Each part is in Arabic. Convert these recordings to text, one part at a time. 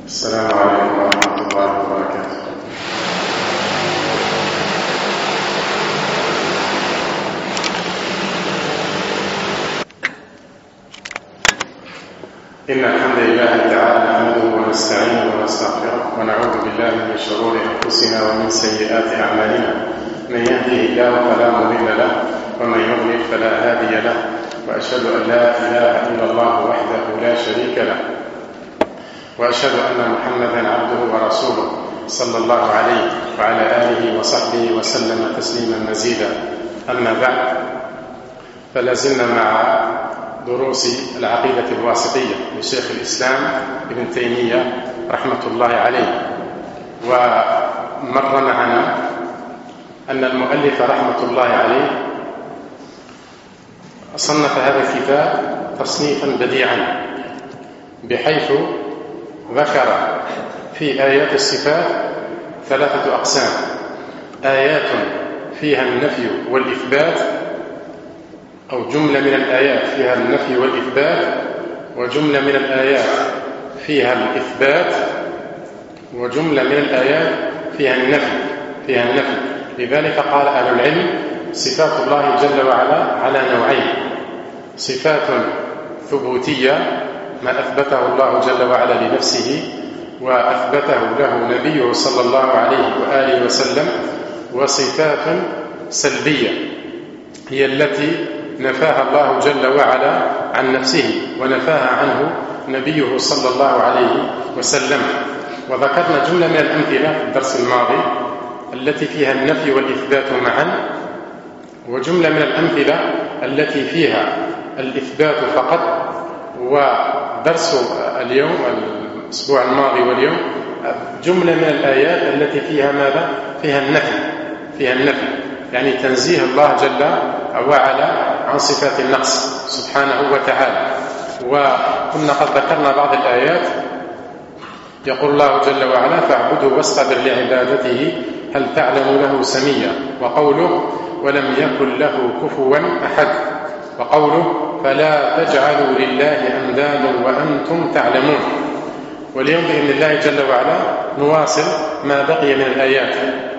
السلام عليكم ورحمة الله وبركاته. إن الحمد لله تعالى نحمده ونستعينه ونستغفره ونعوذ بالله من شرور أنفسنا ومن سيئات أعمالنا. من يهده الله فلا مضل له ومن يضلل فلا هادي له، وأشهد أن لا إله إلا الله وحده لا شريك له، وأشهد أن محمدا عبده ورسوله صلى الله عليه وعلى آله وصحبه وسلم تسليما مزيدا. أما بعد، فلازلنا مع دروس العقيدة الواسطية لشيخ الإسلام ابن تيمية رحمة الله عليه. ومر معنا أن المؤلف رحمة الله عليه صنف هذا الكتاب تصنيفا بديعا، بحيث ذكر في آيات الصفات ثلاثة أقسام: آيات فيها النفي والإثبات، أو جملة من الآيات فيها النفي والإثبات، وجملة من الآيات فيها الإثبات، وجملة من الآيات فيها النفي. لذلك قال أهل العلم: صفات الله جل وعلا على نوعين: صفات ثبوتية، ما أثبته الله جل وعلا لنفسه وأثبته له نبيه صلى الله عليه وآله وسلم، وصفات سلبية هي التي نفاها الله جل وعلا عن نفسه ونفاها عنه نبيه صلى الله عليه وسلم. وذكرنا جملة من الأمثلة في الدرس الماضي التي فيها النفي والإثبات معا، وجملة من الأمثلة التي فيها الإثبات فقط. ودرس اليوم الأسبوع الماضي واليوم جملة من الآيات التي فيها ماذا؟ فيها النفي، يعني تنزيه الله جل وعلا عن صفات النقص سبحانه وتعالى. وكنا قد ذكرنا بعض الآيات. يقول الله جل وعلا: فاعبده واصطبر لعبادته هل تعلم له سميا. وقوله: ولم يكن له كفوا أحد. وقوله: فلا تجعلوا لله أندادا وأنتم تعلمون. واليوم بإذن الله جل وعلا نواصل ما بقي من الآيات.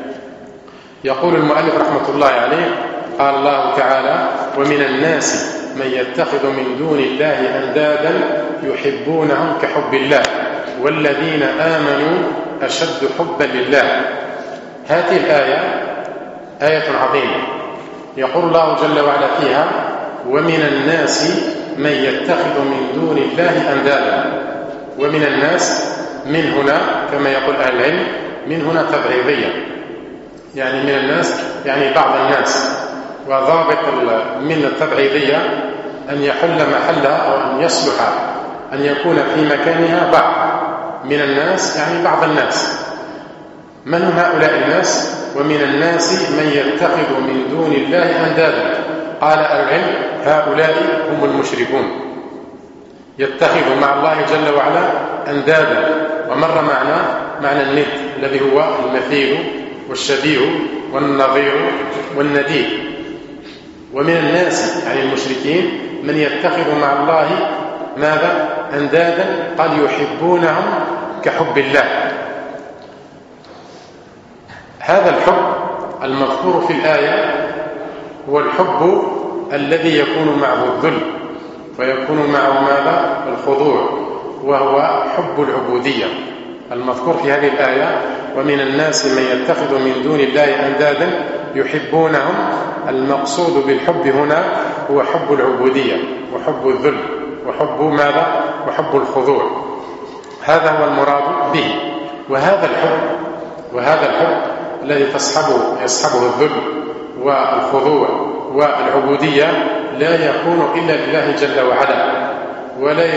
يقول المؤلف رحمة الله عليه: قال الله تعالى: ومن الناس من يتخذ من دون الله أندادا يحبونهم كحب الله والذين آمنوا أشد حبا لله. هذه الآية آية عظيمة. يقول الله جل وعلا فيها: ومن الناس من يتخذ من دون الله أندادا. ومن الناس، من هنا كما يقول أهل العلم، من هنا تبعيضية، يعني من الناس يعني بعض الناس. وضابط من التبعيضية أن يحل محلها أو أن يصلح أن يكون في مكانها بعض. من الناس يعني بعض الناس. من هم هؤلاء الناس؟ ومن الناس من يتخذ من دون الله أندادا. قال العلم: هؤلاء هم المشركون، يتخذ مع الله جل وعلا أندادا. ومر معنا معنى الند الذي هو المثيل والشبيه والنظير والنديد. ومن الناس يعني المشركين من يتخذ مع الله ماذا؟ أندادا. قال: يحبونهم كحب الله. هذا الحب المذكور في الآية هو الحب الذي يكون معه الذل ويكون معه ماذا؟ الخضوع، وهو حب العبودية المذكور في هذه الآية: ومن الناس من يتخذ من دون الله أندادا يحبونهم. المقصود بالحب هنا هو حب العبودية وحب الذل وحب ماذا؟ وحب الخضوع. هذا هو المراد به. وهذا الحب الذي يصحبه الذل والخضوع والعبودية لا يكون إلا لله جل وعلا، ولا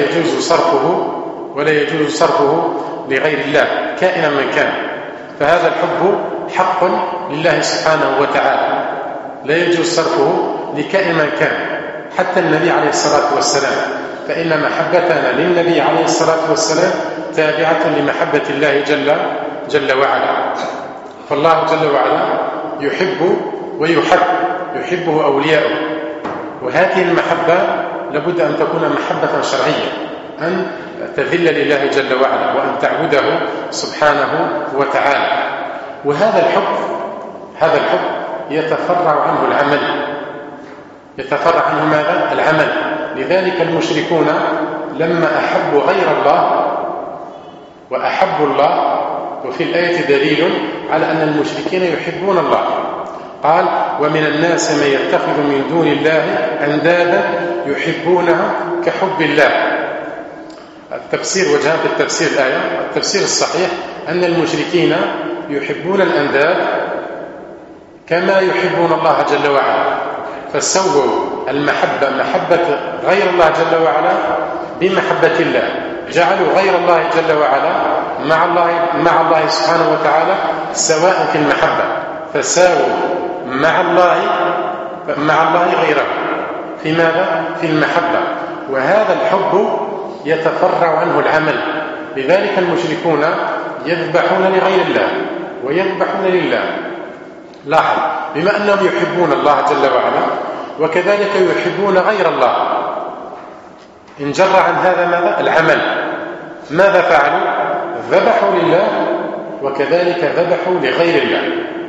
يجوز صرفه لغير الله كائنا من كان. فهذا الحب حق لله سبحانه وتعالى، لا يجوز صرفه لكائن من كان، حتى النبي عليه الصلاة والسلام، فإن محبتنا للنبي عليه الصلاة والسلام تابعة لمحبة الله جل وعلا. فالله جل وعلا يحب ويحب، يحبه أولياؤه. وهذه المحبة لابد أن تكون محبة شرعية، أن تذل لله جل وعلا وأن تعبده سبحانه وتعالى. وهذا الحب يتفرع عنه العمل. يتفرع عنه ماذا؟ العمل. لذلك المشركون لما أحبوا غير الله وأحبوا الله، وفي الآية دليل على أن المشركين يحبون الله، قال ومن الناس من يتخذ من دون الله أندادا يحبونهم كحب الله. التفسير وجهان في التفسير الآية. التفسير الصحيح أن المشركين يحبون الأنداد كما يحبون الله جل وعلا، فسووا المحبة محبة غير الله جل وعلا بمحبة الله، جعلوا غير الله جل وعلا مع الله سبحانه وتعالى سواء في المحبة، فساووا مع الله غيره في ماذا؟ في المحبة. وهذا الحب يتفرع عنه العمل. لذلك المشركون يذبحون لغير الله ويذبحون لله. لاحظ، بما أنهم يحبون الله جل وعلا وكذلك يحبون غير الله، انجر عن هذا ماذا؟ العمل. ماذا فعلوا؟ ذبحوا لله وكذلك ذبحوا لغير الله،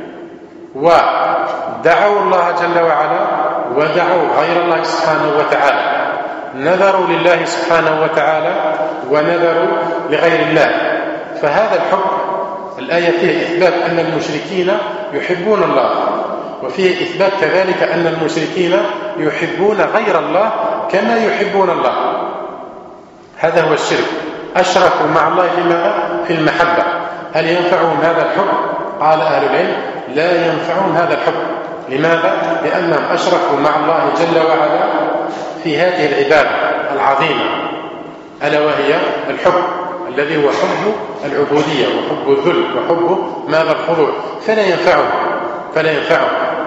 ودعوا الله جل وعلا ودعوا غير الله سبحانه وتعالى، نذروا لله سبحانه وتعالى ونذروا لغير الله. فهذا الحب الآية فيه إثبات أن المشركين يحبون الله، وفيه إثبات كذلك أن المشركين يحبون غير الله كما يحبون الله. هذا هو الشرك، أشركوا مع الله في المحبة. هل ينفعهم هذا الحب؟ قال أهل العلم لا ينفعهم هذا الحب. لماذا؟ لأنهم أشركوا مع الله جل وعلا في هذه العبادة العظيمة، ألا وهي الحب الذي هو حب العبودية وحب الذل وحب ماذا؟ الخضوع. فلا ينفعهم.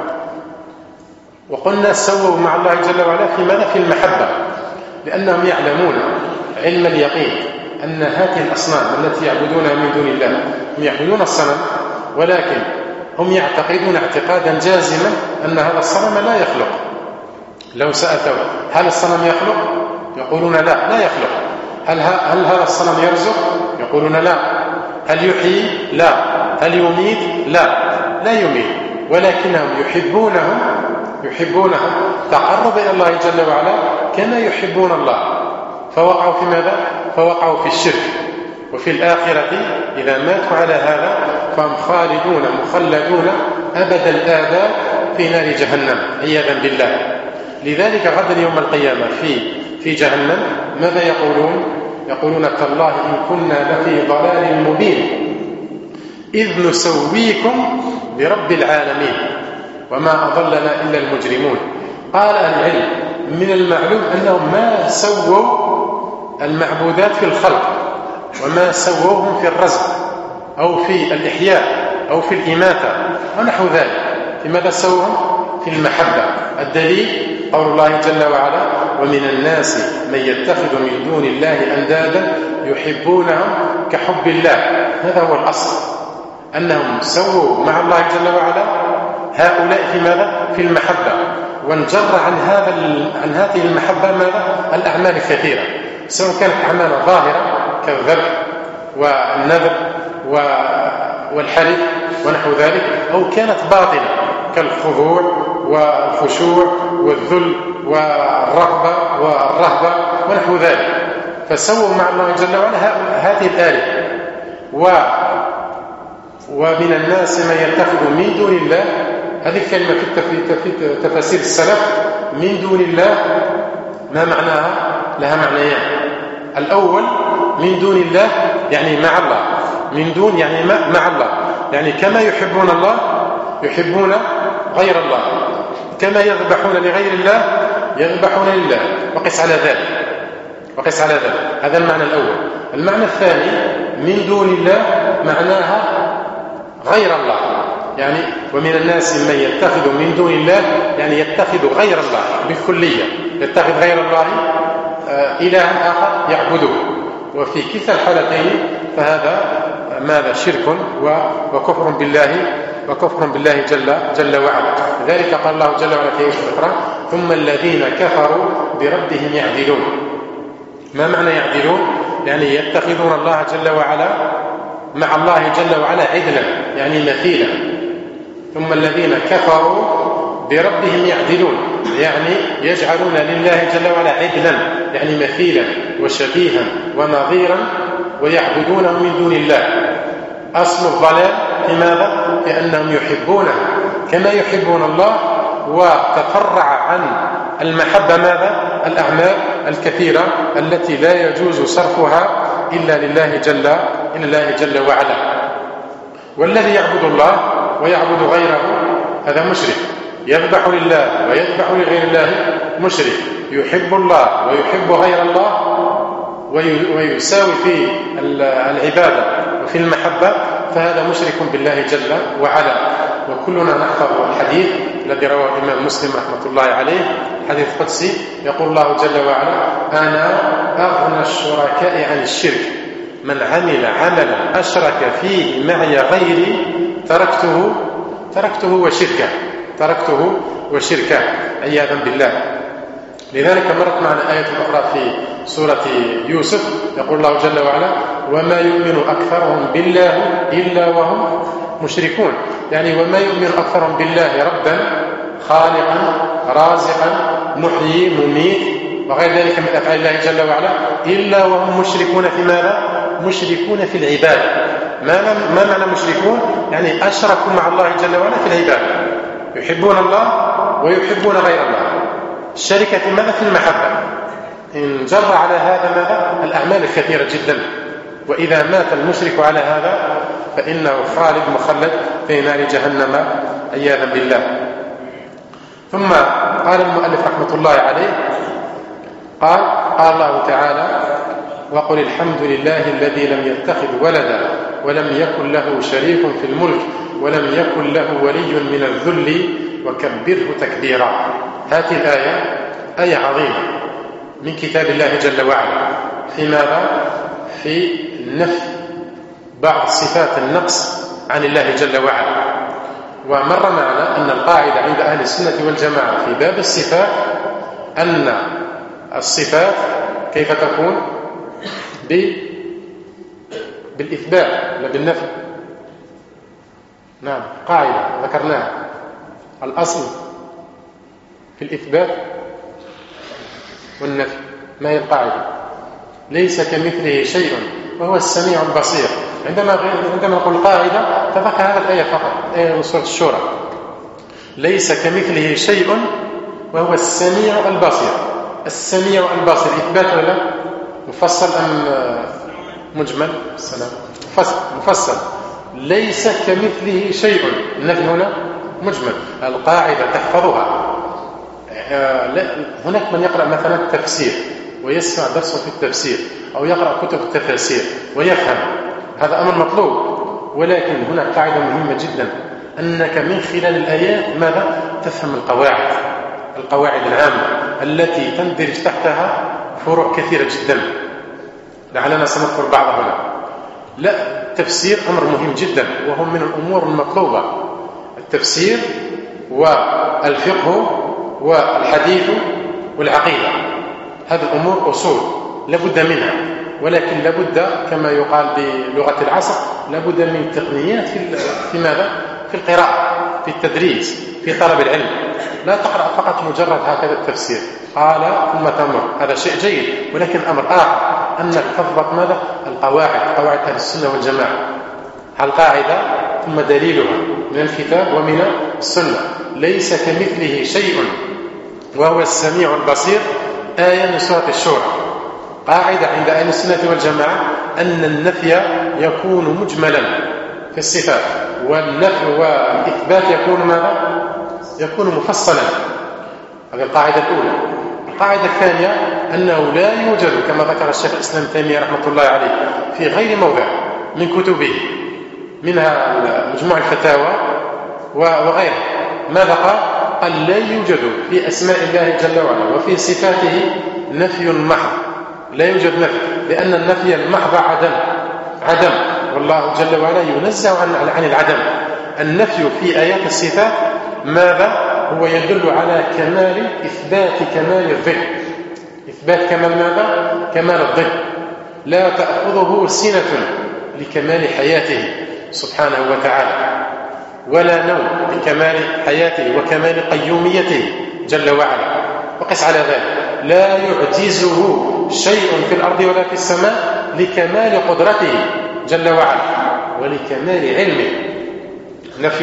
وقلنا سووا مع الله جل وعلا في ماذا؟ في المحبة، لأنهم يعلمون علم اليقين أن هذه الأصنام التي يعبدونها من دون الله، هم يعبدون الصنم، ولكن هم يعتقدون اعتقادا جازما أن هذا الصنم لا يخلق. لو سألته هل الصنم يخلق؟ يقولون لا يخلق. هل هذا الصنم يرزق؟ يقولون لا. هل يحيي؟ لا. هل يميت؟ لا يميت. ولكنهم يحبونهم تقرب إلى الله جل وعلا كما يحبون الله، فوقعوا في ماذا؟ فوقعوا في الشرك. وفي الآخرة إذا ماتوا على هذا فهم خالدون مخلدون أبد الآباد في نار جهنم عياذا بالله. لذلك غدا يوم القيامة في جهنم ماذا يقولون تالله إن كنا لفي ضلال مبين إذ نسويكم برب العالمين وما أضلنا إلا المجرمون. قال العلم من المعلوم أنهم ما سووا المعبودات في الخلق وما سووهم في الرزق أو في الإحياء أو في الإماتة ونحو ذلك. لماذا سووهم؟ في المحبة. الدليل قول الله جل وعلا ومن الناس من يتخذ من دون الله أندادا يحبونهم كحب الله. هذا هو الأصل، أنهم سووا مع الله جل وعلا هؤلاء في ماذا؟ في المحبة. وانجر عن هذه المحبة ماذا؟ الأعمال الكثيرة، سواء كانت أعمال ظاهرة كالذبح والنذر والحلف ونحو ذلك، أو كانت باطنة كالخضوع والخشوع والذل والرغبة والرهبة ونحو ذلك. فسووا مع الله جل وعلا هذه الآلهة. ومن الناس من يتخذ من دون الله، هذه الكلمة في تفاسير السلف من دون الله ما معناها؟ لها معنيان. الأول من دون الله يعني مع الله، من دون يعني مع الله، يعني كما يحبون الله يحبون غير الله، كما يذبحون لغير الله يذبحون لله. وقس على ذلك. هذا المعنى الأول. المعنى الثاني من دون الله معناها غير الله، يعني ومن الناس من يتخذ من دون الله يعني يتخذ غير الله بالكلية، يتخذ غير الله إلها آخر يعبده. وفي كلا الحالتين فهذا ماذا؟ شرك وكفر بالله جل وعلا. لذلك قال الله جل وعلا في آية أخرى ثم الذين كفروا بربهم يعدلون. ما معنى يعدلون؟ يعني يتخذون الله جل وعلا مع الله جل وعلا عدلا، يعني مثيلا. ثم الذين كفروا بربهم يعدلون، يعني يجعلون لله جل وعلا عدلا، يعني مثيلا وشبيها ونظيرا، ويعبدونه من دون الله. أصل الضلال لماذا؟ لأنهم يحبونه كما يحبون الله، وتفرع عن المحبة ماذا؟ الأعمال الكثيرة التي لا يجوز صرفها إلا لله جل وعلا. والذي يعبد الله ويعبد غيره هذا مشرك، يذبح لله ويذبح لغير الله مشرك، يحب الله ويحب غير الله ويساوي في العبادة وفي المحبة، فهذا مشرك بالله جل وعلا. وكلنا نحفظ الحديث الذي رواه الإمام مسلم رحمة الله عليه، حديث قدسي، يقول الله جل وعلا: أنا أغنى الشركاء عن الشرك، من عمل عملا أشرك فيه معي غيري تركته وشركه عياذا بالله. لذلك مرت معنا آية أخرى في سورة يوسف، يقول الله جل وعلا: وما يؤمن أكثرهم بالله إلا وهم مشركون، يعني وما يؤمن أكثرهم بالله ربا خالقا رازقا محيي مميت وغير ذلك من أفعال الله جل وعلا إلا وهم مشركون في ماذا؟ مشركون في العبادة. ما معنى مشركون؟ يعني أشركوا مع الله جل وعلا في العبادة، يحبون الله ويحبون غير الله. الشركة في ماذا؟ في المحبة. إن جر على هذا ماذا؟ الأعمال الكثيرة جدا. وإذا مات المشرك على هذا فإنه خالد مخلد في نار جهنم عياذا بالله. ثم قال المؤلف رحمة الله عليه، قال الله تعالى: وقل الحمد لله الذي لم يتخذ ولدا ولم يكن له شريك في الملك ولم يكن له ولي من الذل وكبره تكبيرا. هذه الآية آية عظيمة من كتاب الله جل وعلا. في ماذا؟ في نفي بعض صفات النقص عن الله جل وعلا. ومر معنا أن القاعدة عند أهل السنة والجماعة في باب الصفات أن الصفات كيف تكون؟ بالإثبات لا بالنفي. نعم، قاعدة ذكرناها، الأصل في الإثبات والنفي. ما هي القاعدة؟ ليس كمثله شيء وهو السميع البصير. عندما نقول قاعدة تذكر هذه الآية فقط، آية سورة الشورى: ليس كمثله شيء وهو السميع البصير. السميع البصير إثبات ولا مفصل أم مجمل؟ السلام مفصل. ليس كمثله شيء، النفي هنا مجمل. القاعدة تحفظها. هناك من يقرأ مثلا التفسير ويسمع درسه في التفسير أو يقرأ كتب التفاسير ويفهم، هذا أمر مطلوب. ولكن هنا قاعدة مهمة جدا، أنك من خلال الآيات ماذا؟ تفهم القواعد العامة التي تندرج تحتها فروع كثيرة جدا، لعلنا سنذكر بعضها هنا. لا، التفسير أمر مهم جدا وهو من الأمور المطلوبة. التفسير والفقه والحديث والعقيدة، هذه الأمور أصول لابد منها، ولكن لابد كما يقال بلغة العصر لابد من تقنيات في ماذا؟ في القراءة، في التدريس، في طلب العلم. لا تقرأ فقط مجرد هكذا التفسير قال ثم تمر، هذا شيء جيد، ولكن أمر آخر أنك تضبط ماذا؟ قواعد أهل السنة والجماعة. القاعدة ثم دليلها من الكتاب ومن السنة. ليس كمثله شيء وهو السميع البصير، آية من سورة الشورى. قاعدة عند أهل السنة والجماعة أن النفي يكون مجملا في الصفات، والنفي والإثبات يكون ماذا؟ يكون مفصلا. هذه القاعدة الأولى. القاعدة الثانية أنه لا يوجد كما ذكر الشيخ الإسلام تيمية رحمة الله عليه في غير موضع من كتبه، منها مجموع الفتاوى وغيره، ماذا قال؟ قال: لا يوجد في أسماء الله جل وعلا وفي صفاته نفي محض، لا يوجد نفي، لأن النفي المحض عدم، والله جل وعلا ينزه عن العدم. النفي في آيات الصفات ماذا؟ هو يدل على كمال إثبات كمال الذكر. إثبات كمال ماذا؟ كمال الضد، لا تأخذه سنة لكمال حياته سبحانه وتعالى، ولا نوم لكمال حياته وكمال قيوميته جل وعلا. وقس على ذلك، لا يعجزه شيء في الأرض ولا في السماء لكمال قدرته جل وعلا ولكمال علمه. نفي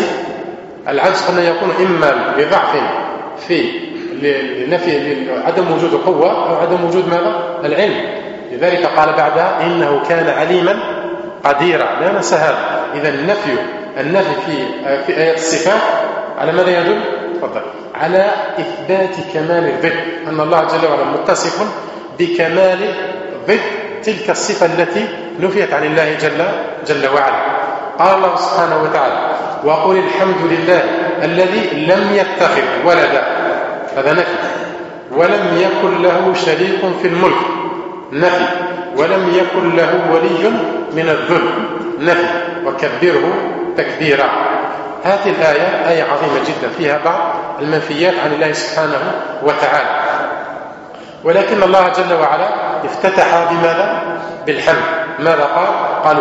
العجز قلنا يكون إما بضعف في لنفي عدم وجود قوة أو عدم وجود ماذا؟ العلم. لذلك قال بعدها إنه كان عليما قديرا، لا ننسى هذا. إذا النفي في آيات الصفات على ماذا يدل؟ تفضل. على إثبات كمال الضد، أن الله جل وعلا متصف بكمال ضد تلك الصفة التي نفيت عن الله جل وعلا. قال الله سبحانه وتعالى: وقل الحمد لله الذي لم يتخذ ولدا، هذا نفي، ولم يكن له شريك في الملك، نفي، ولم يكن له ولي من الذل، نفي، وكبره تكبيرا. هذه الآية آية عظيمة جدا فيها بعض المنفيات عن الله سبحانه وتعالى، ولكن الله جل وعلا افتتح بماذا؟ بالحمد. ماذا قال؟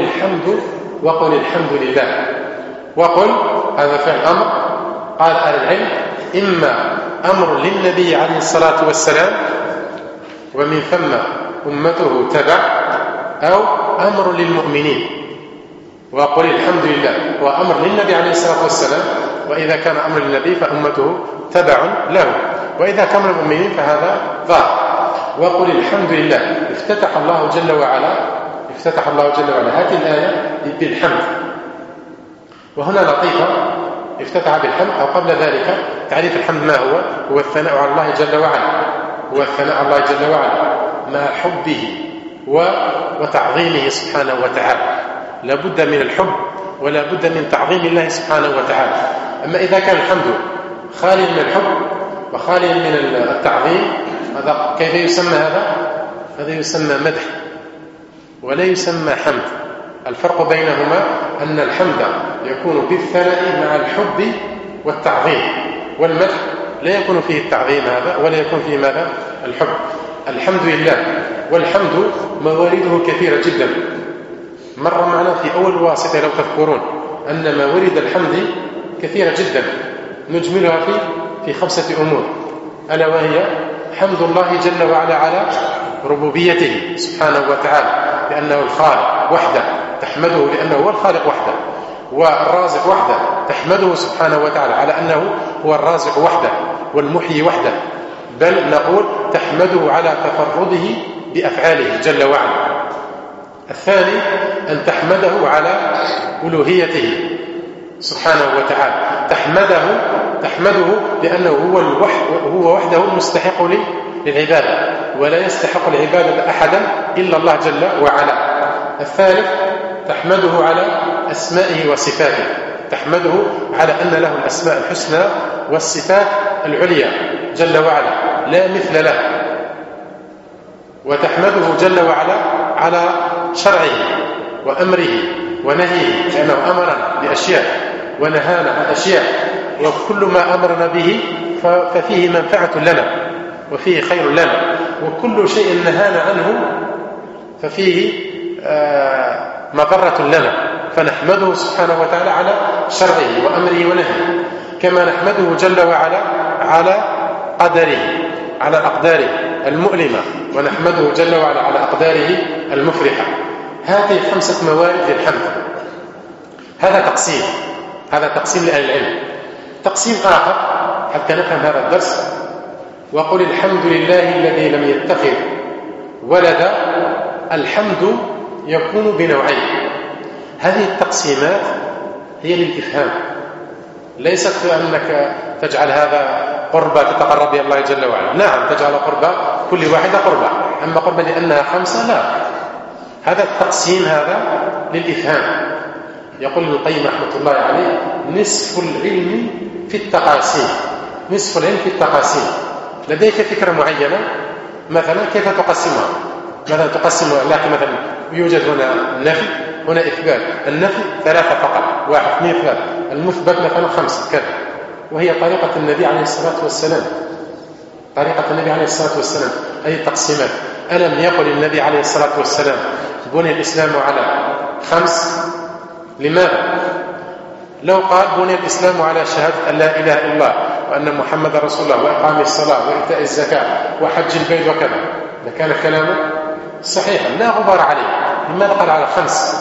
وقل الحمد لله. وقل هذا فعل أمر. قال أهل العلم إما أمر للنبي عليه الصلاة والسلام ومن ثم أمته تبع، أو أمر للمؤمنين. وقل الحمد لله هو أمر للنبي عليه الصلاة والسلام، وإذا كان أمر للنبي فأمته تبع له، وإذا كان المؤمنين فهذا ظاهر. وقل الحمد لله. افتتح الله جل وعلا هذه الآية بالحمد. وهنا لطيفة، افتتح بالحمد، أو قبل ذلك تعريف الحمد ما هو الثناء على الله جل وعلا، هو الثناء على الله جل وعلا مع حبه وتعظيمه سبحانه وتعالى. لا بد من الحب ولا بد من تعظيم الله سبحانه وتعالى. أما إذا كان الحمد خالي من الحب وخالي من التعظيم، هذا كيف يسمى؟ هذا يسمى مدح ولا يسمى حمد. الفرق بينهما أن الحمد يكون بالثناء مع الحب والتعظيم، والمدح لا يكون فيه التعظيم هذا ولا يكون فيه ماذا؟ الحب. الحمد لله. والحمد موارده كثيرة جدا، مر معنا في أول واسطة لو تذكرون أن موارد الحمد كثيرة جدا، نجملها في 5 أمور، ألا وهي حمد الله جل وعلا على ربوبيته سبحانه وتعالى، لأنه الخالق وحده تحمده لأنه هو الخالق وحده، والرازق وحده تحمده سبحانه وتعالى على أنه هو الرازق وحده والمحيي وحده، بل نقول تحمده على تفرده بأفعاله جل وعلا. الثاني أن تحمده على ألوهيته سبحانه وتعالى، تحمده لأنه هو وحده المستحق للعبادة، ولا يستحق العبادة أحدا إلا الله جل وعلا. الثالث تحمده على أسمائه وصفاته، تحمده على أن له الأسماء الحسنى والصفات العليا جل وعلا لا مثل له. وتحمده جل وعلا على شرعه وأمره ونهيه، لأنه أمرنا بأشياء ونهانا عن أشياء، وكل ما أمرنا به ففيه منفعة لنا وفيه خير لنا، وكل شيء نهانا عنه ففيه مضرة لنا، فنحمده سبحانه وتعالى على شرعه وأمره ونهيه، كما نحمده جل وعلا على قدره، على أقداره المؤلمة، ونحمده جل وعلا على أقداره المفرحة. هذه 5 موارد للحمد. هذا تقسيم لأهل العلم. تقسيم آخر حتى نفهم هذا الدرس: وقل الحمد لله الذي لم يتخذ ولدا. الحمد يكون بنوعين. هذه التقسيمات هي للإفهام، ليست أنك تجعل هذا قربة تتقرب إلى الله جل وعلا. نعم تجعل قربة كل واحدة قربة، أما قربة لأنها 5 لا. هذا التقسيم هذا للإفهام. يقول ابن القيم رحمة الله عليه: نصف العلم في التقاسيم. نصف العلم في التقاسيم. لديك فكرة معينة مثلا كيف تقسمها؟ مثلا تقسم لك مثلا يوجد هنا نفي، هنا إثبات. النفي 3 فقط، 1 2 3. المثبت مثلا 5 كذا، وهي طريقة النبي عليه الصلاة والسلام. طريقة النبي عليه الصلاة والسلام. أي تقسيمات. ألم يقل النبي عليه الصلاة والسلام بني الإسلام على 5؟ لماذا؟ لو قال بني الإسلام على شهادة أن لا إله إلا الله وأن محمد رسول الله وإقام الصلاة وإيتاء الزكاة وحج البيت وكذا لكان كلامه صحيحا لا غبار عليه. لماذا قال على 5؟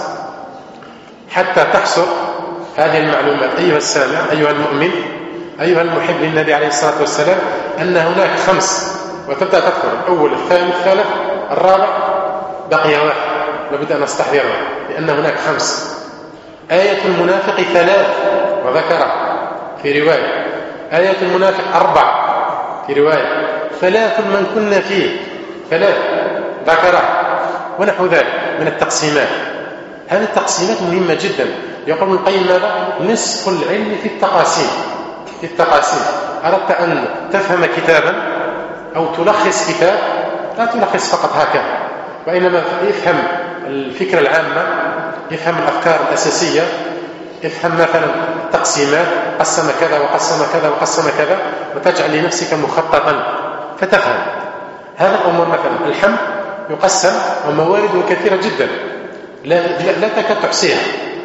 حتى تحصر هذه المعلومات أيها السامع، أيها المؤمن، أيها المحب للنبي عليه الصلاة والسلام، أن هناك 5 وتبدأ تذكر الأول الثاني الثالث الرابع، بقي 1 لابد أن نستحضره لأن هناك 5. آية المنافق 3 وذكر في رواية، آية المنافق 4 في رواية، 3 من كنا فيه 3 ذكره، ونحو ذلك من التقسيمات. هذه التقسيمات مهمة جدا. يقول ابن القيم ماذا؟ نصف العلم في التقاسيم. في التقاسيم أردت أن تفهم كتابا أو تلخص كتاب، لا تلخص فقط هكذا، وإنما يفهم الفكرة العامة، يفهم الأفكار الأساسية، يفهم مثلا التقسيمات، قسم كذا وقسم كذا وقسم كذا، وتجعل لنفسك مخططا فتفهم هذا الأمور. مثلا الحمد يقسم وموارده كثيرة جدا لا تكاد تحصيها،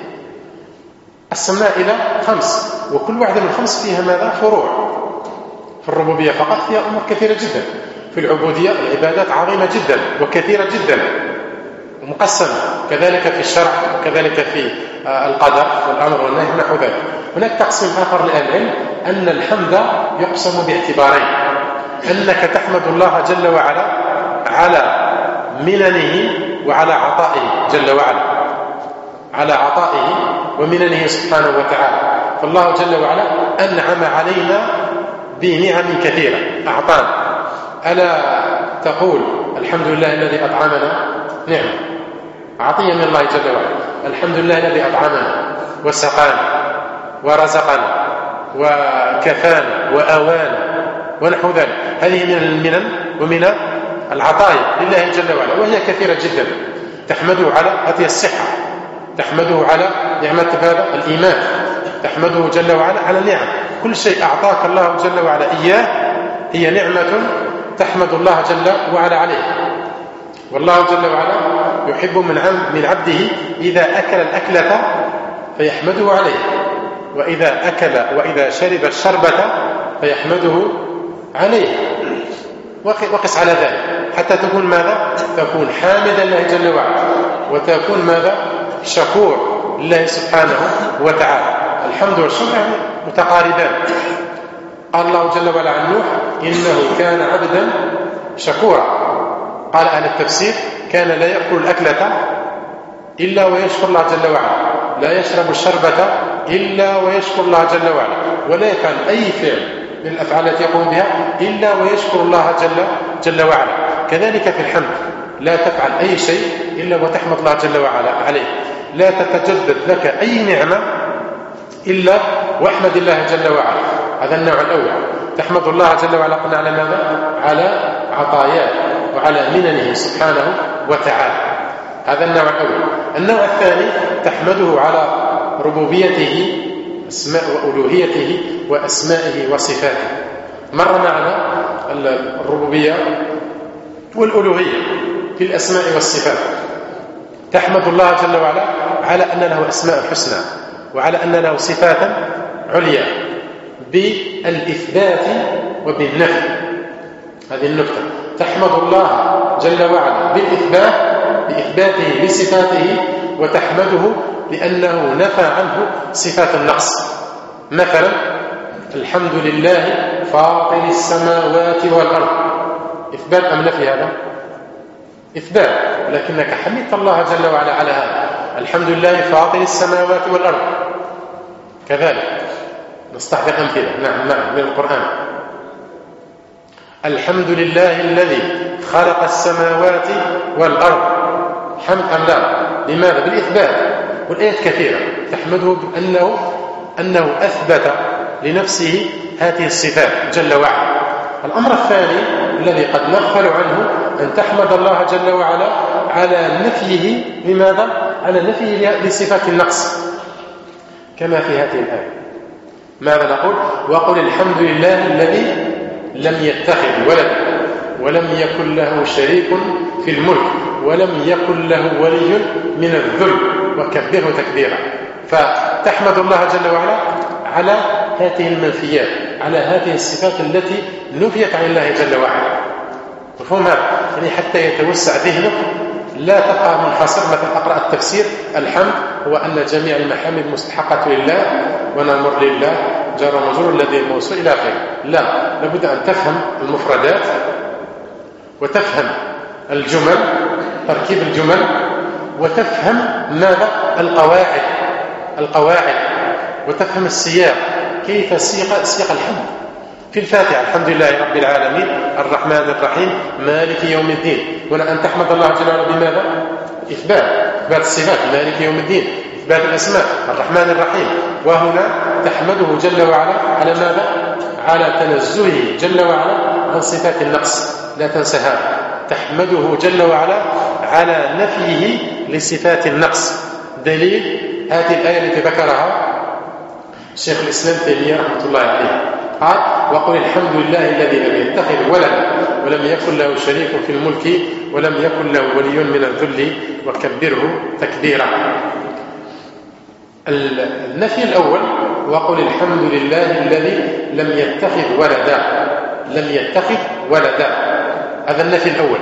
قسمناها إلى 5 وكل واحدة من 5 فيها ماذا؟ فروع. في الربوبية فقط فيها أمور كثيرة جدا، في العبودية العبادات عظيمة جدا وكثيرة جدا ومقسمة، كذلك في الشرع وكذلك في القدر والأمر والنهي ونحو ذلك. هناك تقسيم آخر لأهل العلم أن الحمد يقسم باعتبارين: أنك تحمد الله جل وعلا على مننه وعلى عطائه جل وعلا، على عطائه ومننه سبحانه وتعالى. فالله جل وعلا أنعم علينا بنعم كثيرة أعطانا. ألا تقول الحمد لله الذي أطعمنا؟ نعم، عطية من الله جل وعلا. الحمد لله الذي أطعمنا وسقانا ورزقنا وكفانا وأوانا ونحو ذلك. هذه من المنن ومن العطايا لله جل وعلا، وهي كثيرة جدا. تحمده على هذه الصحة، تحمده على نعمة هذا الإيمان، تحمده جل وعلا على نعم. كل شيء أعطاك الله جل وعلا إياه هي نعمة تحمد الله جل وعلا عليه. والله جل وعلا يحب من عبده إذا أكل الأكلة فيحمده عليه، وإذا أكل وإذا شرب الشربة فيحمده عليه. وقس على ذلك حتى تكون ماذا؟ تكون حامدا لله جل وعلا، وتكون ماذا؟ شكور لله سبحانه وتعالى. الحمد والشكر متقاربان. قال الله جل وعلا عن نوح: إنه كان عبدا شكورا. قال أهل التفسير: كان لا يأكل الأكلة إلا ويشكر الله جل وعلا، لا يشرب الشربة إلا ويشكر الله جل وعلا، ولا يفعل أي فعل من الأفعال التي يقوم بها إلا ويشكر الله جل وعلا. كذلك في الحمد، لا تفعل أي شيء إلا وتحمد الله جل وعلا عليه، لا تتجدد لك أي نعمة إلا واحمد الله جل وعلا. هذا النوع الأول، تحمد الله جل وعلا قلنا على ماذا؟ على عطاياه وعلى مننه سبحانه وتعالى. هذا النوع الأول. النوع الثاني تحمده على ربوبيته أسماء وألوهيته وأسمائه وصفاته. مر معنا الربوبية والألوهية في الأسماء والصفات. تحمد الله جل وعلا على أن له أسماء حسنى وعلى أن له صفات عليا بالإثبات وبالنفي. هذه النقطة. تحمد الله جل وعلا بالإثبات بإثباته لصفاته، وتحمده لأنه نفى عنه صفات النقص. مثلا الحمد لله فاطر السماوات والأرض، إثبات أم نفي؟ هذا إثبات، ولكنك حمدت الله جل وعلا على هذا. الحمد لله فاطر السماوات والأرض. كذلك نستحضر أمثلة نعم من القرآن. الحمد لله الذي خلق السماوات والأرض، حمد أم لا؟ لماذا؟ بالإثبات. والآيات كثيرة تحمده أنه أثبت لنفسه هذه الصفات جل وعلا. الأمر الثاني الذي قد نغفل عنه أن تحمد الله جل وعلا على نفيه. لماذا؟ على نفيه لصفات النقص، كما في هذه الآية. ماذا نقول؟ وقل الحمد لله الذي لم يتخذ ولدا ولم يكن له شريك في الملك ولم يكن له ولي من الذل وكبره تكبيرا. فتحمد الله جل وعلا على هذه المنفيات، على هذه الصفات التي نفيت عن الله جل وعلا. مفهوم هذا؟ يعني حتى يتوسع ذهنك، لا تبقى منحصر. مثلا أقرأ التفسير الحمد هو أن جميع المحامد مستحقة لله ونمر لله جار ومجرور الذي الموصول إلى آخره. لا، لابد أن تفهم المفردات وتفهم الجمل، تركيب الجمل، وتفهم ماذا القواعد وتفهم السياق، كيف سيق الحمد في الفاتحة. الحمد لله رب العالمين الرحمن الرحيم مالك يوم الدين. هنا أن تحمد الله جل وعلا بماذا؟ إثبات الصفات، مالك يوم الدين، إثبات الأسماء، الرحمن الرحيم. وهنا تحمده جل وعلا على ماذا؟ على تنزهه جل وعلا عن صفات النقص. لا تنسى هذا، تحمده جل وعلا على نفيه لصفات النقص. دليل هذه الآية التي ذكرها شيخ الإسلام تيمية رحمة الله عليه، قال: وقل الحمد لله الذي لم يتخذ ولدا ولم يكن له شريك في الملك ولم يكن له ولي من الذل وكبره تكبيرا. النفي الأول: وقل الحمد لله الذي لم يتخذ ولدا. هذا النفي الأول.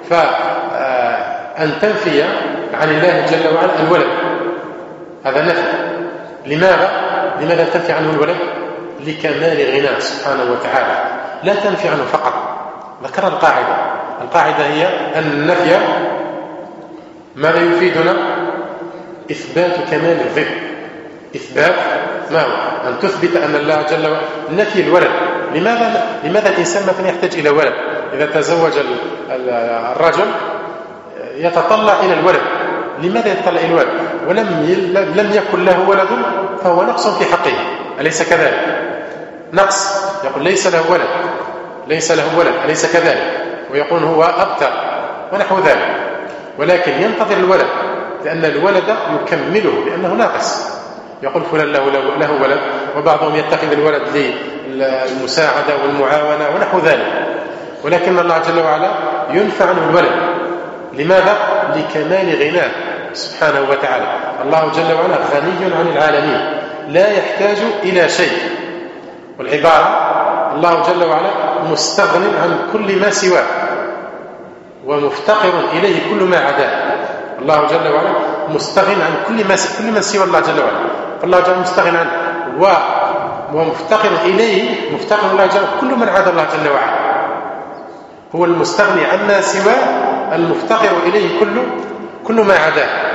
فأن تنفي عن الله جل وعلا الولد، هذا نفي. لماذا تنفي عنه الولد؟ لكمال غناه سبحانه وتعالى، لا تنفي عنه فقط. ذكر القاعدة هي أن النفي ماذا يفيدنا؟ إثبات كمال الضد. إثبات ما هو؟ أن تثبت أن الله جل وعلا. نفي الولد، لماذا الإنسان مثلا يحتاج إلى ولد؟ إذا تزوج الرجل يتطلع إلى الولد. لماذا يتطلع إلى الولد؟ لم يكن له ولد، فهو نقص في حقه، أليس كذلك؟ نقص، يقول ليس له ولد، أليس كذلك؟ ويقول هو أبتر ونحو ذلك. ولكن ينتظر الولد، لأن الولد يكمله، لأنه ناقص. يقول فلان له ولد، وبعضهم يتخذ الولد للمساعدة والمعاونة ونحو ذلك. ولكن الله جل وعلا ينفع عنه الولد. لماذا؟ لكمال غناه سبحانه وتعالى. الله جل وعلا غني عن العالمين، لا يحتاج إلى شيء. والعبارة: الله جل وعلا مستغن عن كل ما سواه ومفتقر إليه كل ما عداه. الله جل وعلا مستغن عن كل من سوى الله جل وعلا، فالله جل وعلا مستغن عنه ومفتقر إليه، مفتقر الله جل كل من عدا الله جل وعلا. هو المستغني عما سواه، المفتقر إليه كل ما عداه.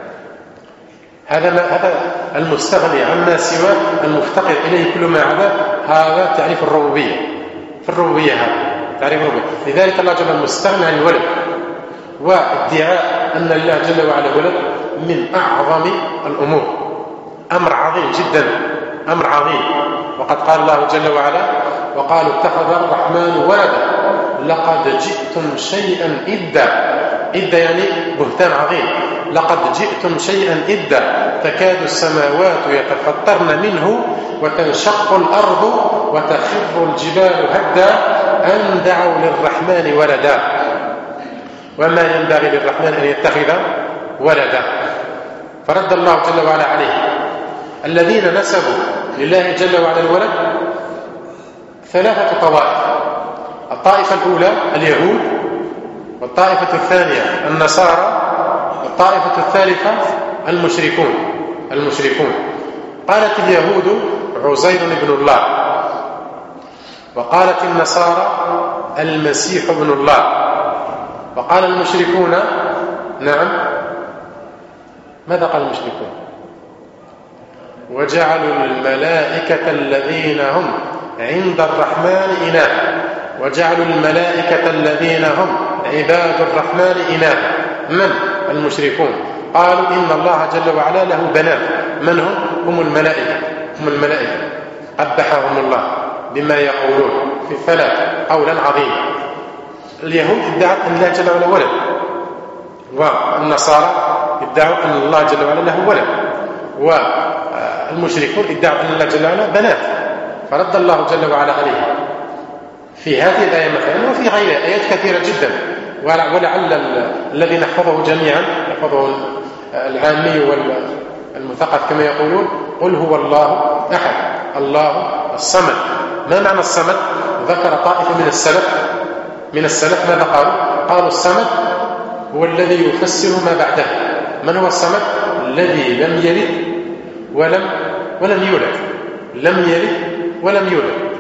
هذا المستغني عما سواه، المفتقر إليه كل ما عداه. هذا تعريف الربوبية. في الربوبية هذا تعريف الربوبية. لذلك الله جل وعلا مستغني عن الولد. وادعاء أن الله جل وعلا ولد من أعظم الأمور، أمر عظيم جدا، أمر عظيم. وقد قال الله جل وعلا: وقالوا اتخذ الرحمن ولدا لقد جئتم شيئا إدا يعني بهتان عظيم. لقد جئتم شيئا إدا تكاد السماوات يتفطرن منه وتنشق الأرض وتخر الجبال هدا أن دعوا للرحمن ولدا وما ينبغي للرحمن أن يتخذ ولدا. فرد الله جل وعلا عليه. الذين نسبوا لله جل وعلا الولد 3 طوائف: الطائفة الأولى اليهود، والطائفة الثانية النصارى، والطائفة الثالثة المشركون. قالت اليهود عزير بن الله، وقالت النصارى المسيح ابن الله، وقال المشركون نعم. ماذا قال المشركون؟ وجعلوا الملائكة الذين هم عند الرحمن إناثا، وجعلوا الملائكة الذين هم عباد الرحمن إناثا. من؟ المشركون. قالوا إن الله جل وعلا له بنات. من هم الملائكة. قبحهم الله بما يقولون في 3 قولا عظيما. اليهود ادعت أن الله جل وعلا ولد، والنصارى ادعوا أن الله جل وعلا له ولد، والمشركون ادعوا أن الله جل وعلا بنات. فرد الله جل وعلا عليه في هذه الآية مثلا، وفي غيرها آيات كثيرة جدا. ولعل الذي نحفظه جميعا يحفظه العامي والمثقف كما يقولون: قل هو الله أحد الله الصمد. ما معنى الصمد؟ ذكر طائفة من السلف ماذا قالوا الصمد هو الذي يفسر ما بعده. من هو الصمد؟ الذي لم يلد ولم يولد. لم يلد ولم يولد.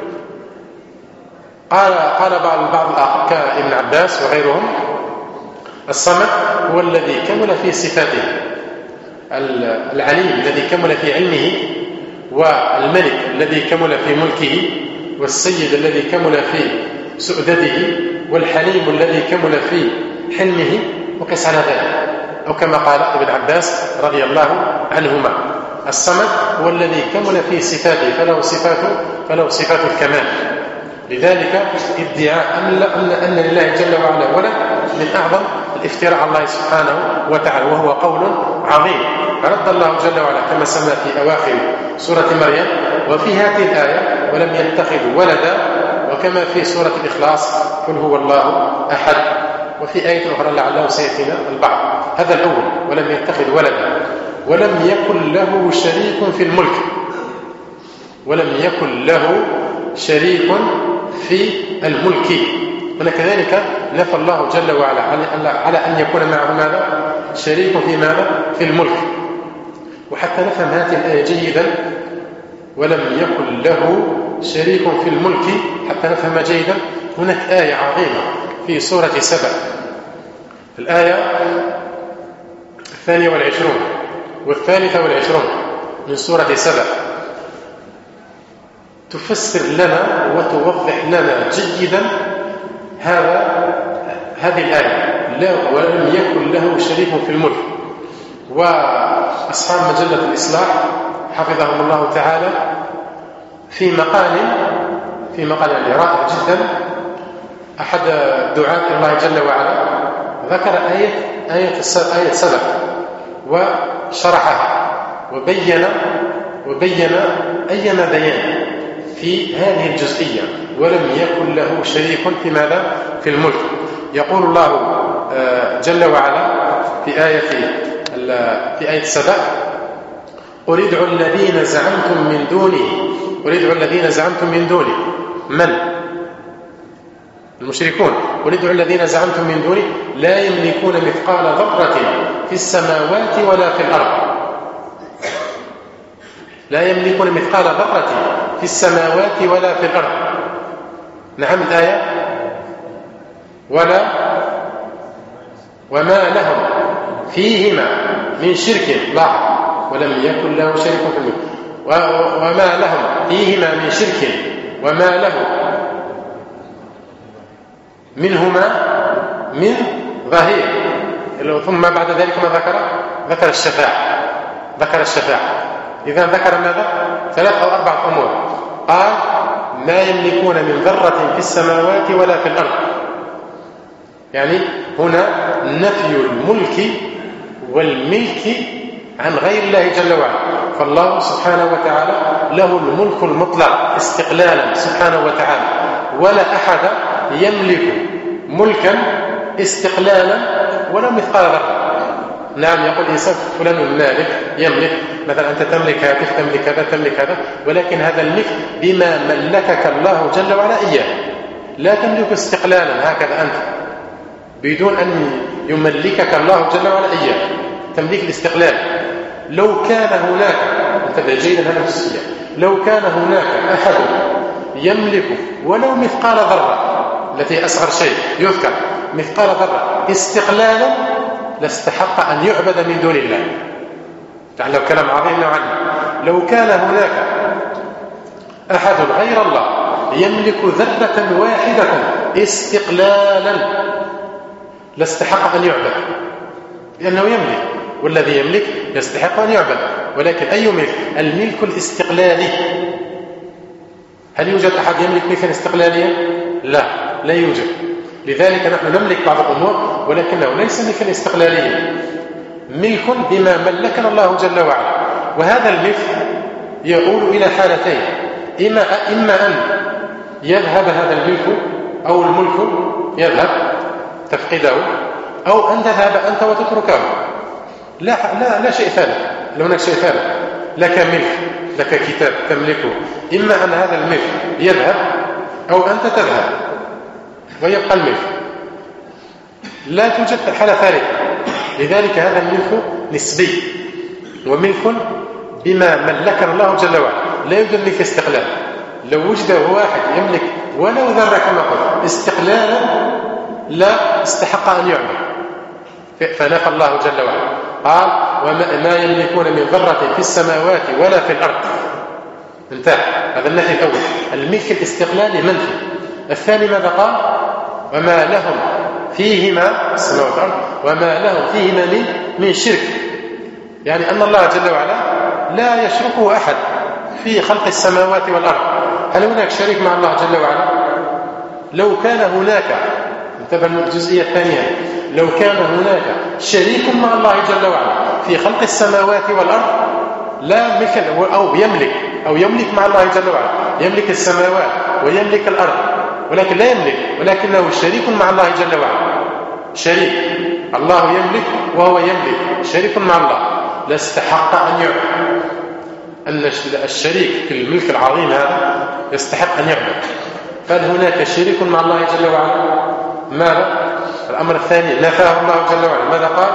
قال بعض الآخر كابن عباس وغيرهم: الصمد هو الذي كمل في صفاته، العليم الذي كمل في علمه، والملك الذي كمل في ملكه، والسيد الذي كمل في سؤدده، والحليم الذي كمل في حلمه، وقس على ذلك. أو كما قال ابن عباس رضي الله عنهما: الصمد هو الذي كمل في صفاته فله صفات الكمال. لذلك ادعاء أن لله جل وعلا ولد من أعظم الافتراء على الله سبحانه وتعالى، وهو قول عظيم. رد الله جل وعلا كما سمى في أواخر سورة مريم وفي هذه الآية: ولم يتخذ ولدا، وكما في سورة الإخلاص: قل هو الله أحد. وفي آية أخرى لعله سيأتينا البعض. هذا الأول: ولم يتخذ ولدا، ولم يكن له شريك في الملك. ولم يكن له شريك في الملك. هنا كذلك نفى الله جل وعلا على أن يكون معه ماذا؟ شريك في ماذا؟ في الملك. وحتى نفهم هذه الآية جيدا: ولم يكن له شريك في الملك، حتى نفهم جيدا، هناك آية عظيمة في سورة سبأ، الآية 22 و23 من سورة سبأ، تفسر لنا وتوضح لنا جيدا هذه الآية: ولم يكن له شريك في الملك. وأصحاب مجلة الإصلاح حفظهم الله تعالى في مقال يعني رائع جدا، أحد دعاة الله جل وعلا ذكر آية سبأ وشرحها وبين أي بيان في هذه الجزئية: ولم يكن له شريك في ماذا؟ في الملك. يقول الله جل وعلا في آية سبأ: قل ادعوا الذين زعمتم من دونه. قل ادعوا الذين زعمتم من دونه. من؟ المشركون. قل ادعوا الذين زعمتم من دونه لا يملكون مثقال ذرة في السماوات ولا في الأرض. لا يملكون مثقال ذرة في السماوات ولا في الأرض. نعم الآية: وما لهم فيهما من شرك. لاحظ: ولم يكن له شريك في الملك. وما لهم فيهما من شرك وما له منهما من ظهير. ثم بعد ذلك ما ذكر الشفاعة. إذا ذكر ماذا؟ 3 أو 4 أمور. قال: ما يملكون من ذرة في السماوات ولا في الأرض. يعني هنا نفي الملك والملك عن غير الله جل وعلا. فالله سبحانه وتعالى له الملك المطلق استقلالا سبحانه وتعالى، ولا أحد يملك ملكا استقلالا ولا مثقال ذرة. نعم يقول الإنسان فلان مالك يملك، مثلا أنت تملك هاتف، تملك هذا، تملك هذا، ولكن هذا الملك بما ملكك الله جل وعلا إياه. لا تملك استقلالا هكذا أنت بدون أن يملكك الله جل وعلا إياه. تمليك الاستقلال. لو كان هناك، انتبه جيدا هذا الجزئية، لو كان هناك أحد يملك ولو مثقال ذرة، التي أصغر شيء يذكر مثقال ذرة استقلالا، لاستحق أن يعبد من دون الله. يعني لو كلام عظيم نوعا ما. لو كان هناك أحد غير الله يملك ذرة واحدة استقلالا لاستحق أن يعبد، لأنه يملك، والذي يملك يستحق أن يعبد. ولكن أي ملك؟ الملك الاستقلالي. هل يوجد أحد يملك ملكا استقلاليا؟ لا يوجد. لذلك نحن نملك بعض الأمور ولكنه ليس ملكا استقلاليا، ملك بما ملكنا الله جل وعلا. وهذا الملك يؤول إلى حالتين: إما أن يذهب هذا الملك أو الملك يذهب. تفقده أو أن تذهب أنت وتتركه. لا شيء ثالث. لو هناك شيء ثالث، لك ملك، لك كتاب تملكه، إما أن هذا الملك يذهب أو أنت تذهب ويبقى الملك، لا توجد حالة ثالثة. لذلك هذا الملك نسبي، وملك بما ملكنا الله جل وعلا، لا يوجد ملك استقلال. لو وجد واحد يملك ولو ذرة كما قلت استقلالا لا استحق أن يعبد، فنفى الله جل وعلا قال وما يملكون من ذرة في السماوات ولا في الأرض. انتهى. هذا النفي الأول. الملك الاستقلالي منفي. الثاني ماذا قال؟ وما لهم فيهما السماوات والأرض وما لهم فيهما من شرك، يعني أن الله جل وعلا لا يشركه أحد في خلق السماوات والأرض. هل هناك شريك مع الله جل وعلا؟ لو كان هناك، انتبه الجزئية الثانية، لو كان هناك شريك مع الله جل وعلا في خلق السماوات والأرض لا ملك أو يملك مع الله جل وعلا، يملك السماوات ويملك الأرض، ولكن لا يملك، ولكنه شريك مع الله جل وعلا. شريك، الله يملك وهو يملك، شريك مع الله، لا استحق أن يعبد. أن الشريك في الملك العظيم هذا يستحق أن يعبد. فهل هناك شريك مع الله جل وعلا؟ ماذا؟ الأمر الثاني نفاه الله جل وعلا. ماذا قال؟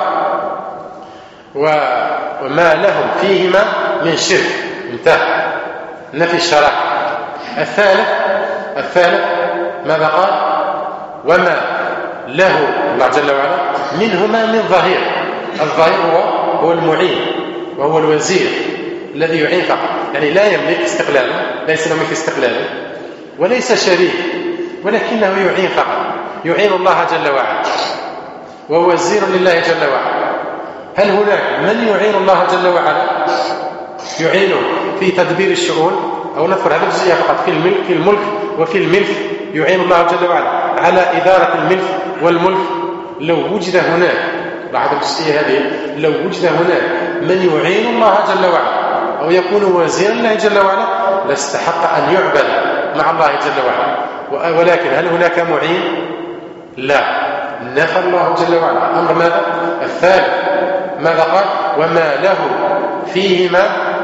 وما لهم فيهما من شرك. انتهى. نفي الشراكة. الثالث ماذا قال؟ وما له الله جل وعلا منهما من ظهير. الظهير هو المعين وهو الوزير الذي يعين فقط، يعني لا يملك استقلالا، ليس له ملك استقلالا وليس شريك، ولكنه يعين فقط، يعين الله جل وعلا وهو وزير لله جل وعلا. هل هناك من يعين الله جل وعلا؟ يعينه في تدبير الشؤون، أو نذكر هذا الجزئية فقط في الملك وفي الملك يعين الله جل وعلا على إدارة الملك والملك. لو وجد هناك بعد الجزئية هذه، لو وجد هناك من يعين الله جل وعلا أو يكون وزيرا لله جل وعلا لاستحق أن يعبد مع الله جل وعلا. ولكن هل هناك معين؟ لا. نفى الله جل وعلا. الأمر ماذا؟ الثالث ماذا قال؟ وما له فيهما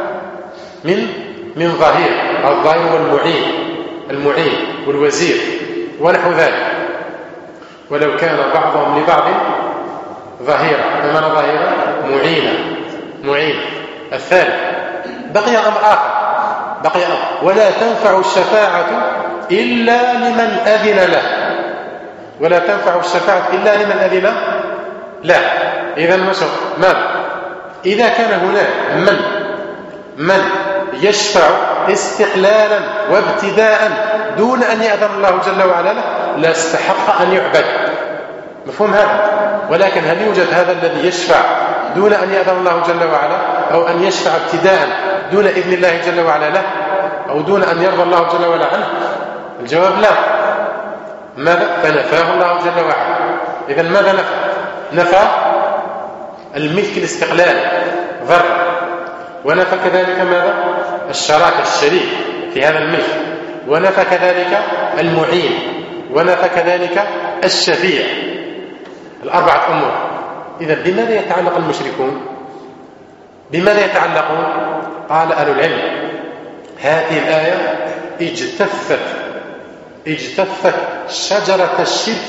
من ظهير. الظهير هو المعين والوزير ونحو ذلك. ولو كان بعضهم لبعض ظهيرا، فمن ظهيرا معين. الثالث بقي أمر آخر، ولا تنفع الشفاعة إلا لمن أذن له. ولا تنفع الشفاعة إلا لمن أذن له. إذن ماذا؟ إذا كان هناك من يشفع استقلالا وابتداء دون أن يأذن الله جل وعلا له لاستحق أن يعبد. مفهوم هذا؟ ولكن هل يوجد هذا الذي يشفع دون أن يأذن الله جل وعلا، أو أن يشفع ابتداء دون إذن الله جل وعلا له، أو دون أن يرضى الله جل وعلا عنه؟ الجواب لا. ماذا؟ فنفاه الله جل وعلا. إذن ماذا نفى الملك الاستقلال ذرة، ونفى كذلك ماذا؟ الشراكة، الشريك في هذا الملك، ونفى كذلك المعين، ونفى كذلك الشفيع. الأربعة أمور. إذن بماذا يتعلق المشركون؟ بماذا يتعلقون؟ قال أهل العلم هذه الآية اجتثت شجرة الشرك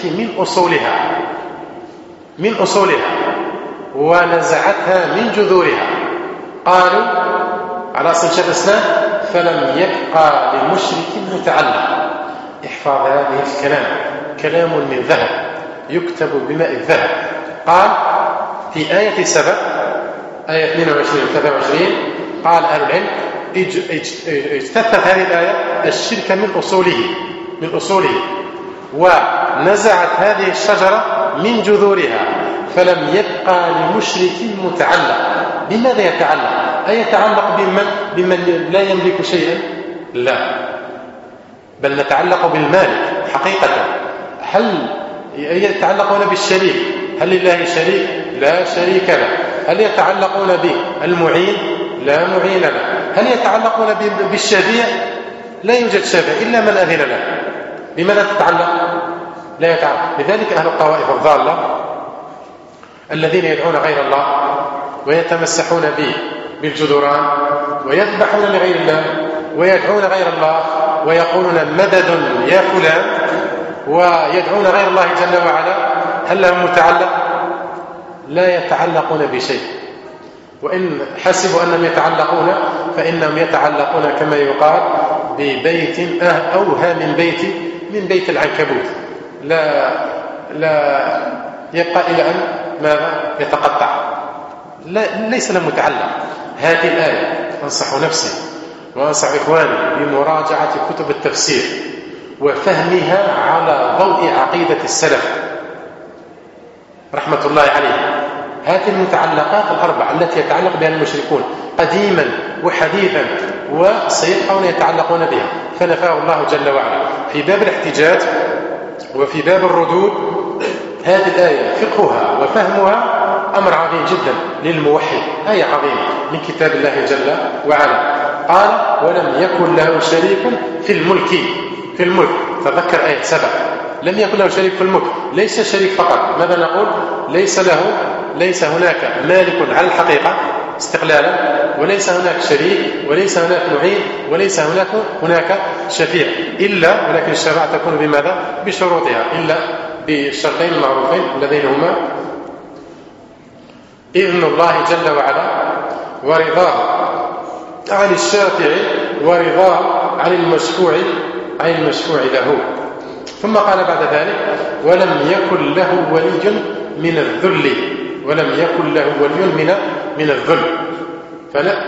من أصولها ونزعتها من جذورها. قالوا على أصل شيخ الإسلام فلم يبقى لمشرك متعلق. احفظ هذه الكلام، كلام من ذهب يكتب بماء الذهب. قال في آية 7 آية 22 و 23 قال أهل العلم اجتثت هذه الآية الشرك من أصوله ونزعت هذه الشجرة من جذورها، فلم يبقى لمشرك متعلق. بماذا يتعلق؟ أيتعلق بمن لا يملك شيئا؟ لا، بل نتعلق بالمالك حقيقة. هل يتعلقون بالشريك؟ هل لله شريك؟ لا شريك له. هل يتعلقون بالمعين؟ لا معين له. هل يتعلقون بالشفيع؟ لا يوجد شفيع إلا من أذن له. بماذا تتعلق؟ لا يتعلق. لذلك أهل الطوائف الضالة الذين يدعون غير الله ويتمسحون به بالجدران ويذبحون لغير الله ويدعون غير الله ويقولون مدد يا فلان ويدعون غير الله جل وعلا، هل لهم متعلق؟ لا يتعلقون بشيء. وإن حسبوا أنهم يتعلقون فإنهم يتعلقون كما يقال ببيت أوهى من بيت العنكبوت، لا يبقى إلى أن ماذا يتقطع، ليس له متعلق. هذه الآية أنصح نفسي وأنصح إخواني بمراجعة كتب التفسير وفهمها على ضوء عقيدة السلف رحمة الله عليه. هذه المتعلقات الأربع التي يتعلق بها المشركون قديما وحديثا وسيبقون يتعلقون بها، فنفاه الله جل وعلا. في باب الاحتجاج وفي باب الردود هذه الآية فقهها وفهمها أمر عظيم جدا للموحد، آية عظيمة من كتاب الله جل وعلا. قال ولم يكن له شريك في الملك، تذكر آية 7، لم يكن له شريك في الملك، ليس شريك فقط. ماذا نقول؟ ليس هناك مالك على الحقيقة استقلالا، وليس هناك شريك، وليس هناك معين، وليس هناك شفيع إلا، ولكن الشفاعة تكون بماذا؟ بشروطها، إلا بالشرطين المعروفين الذين هما إذن الله جل وعلا ورضاه عن الشافع ورضاه عن المشفوع له. ثم قال بعد ذلك ولم يكن له ولي من الذل، ولم يكن له ولي من الذل. فلا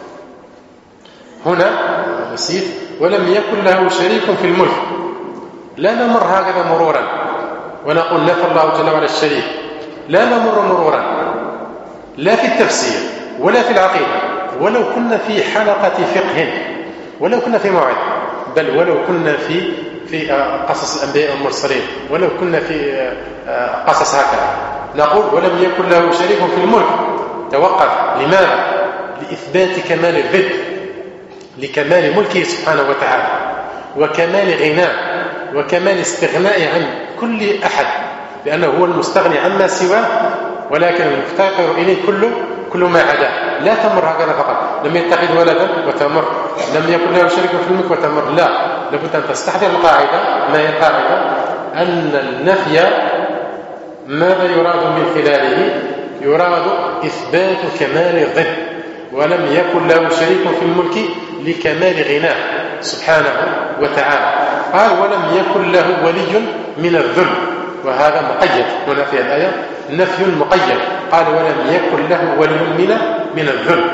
هنا نسيت ولم يكن له شريك في الملك. لا نمر هكذا مرورا ونقول نفى الله جل وعلا الشريك، لا نمر مرورا لا في التفسير ولا في العقيدة، ولو كنا في حلقة فقه، ولو كنا في موعد، بل ولو كنا في قصص الأنبياء والمرسلين، ولو كنا في قصص هكذا نقول ولم يكن له شريك في الملك. توقف. لماذا؟ لإثبات كمال الضد، لكمال ملكه سبحانه وتعالى وكمال غناه وكمال استغناء عن كل أحد، لأنه هو المستغني عما سواه، ولكن المفتقر إليه كل ما عداه. لا تمر هكذا فقط، لم يتخذ ولدا وتمر، لم يكن له شريك في الملك وتمر، لا، لابد أن تستحضر القاعدة. ما هي القاعدة؟ أن النفي ماذا يراد من خلاله؟ يراد إثبات كمال الضد، ولم يكن له شريك في الملك لكمال غناه سبحانه وتعالى. قال ولم يكن له ولي من الذل، وهذا مقيد هنا في الآية، نفي مقيد. قال ولم يكن له ولي من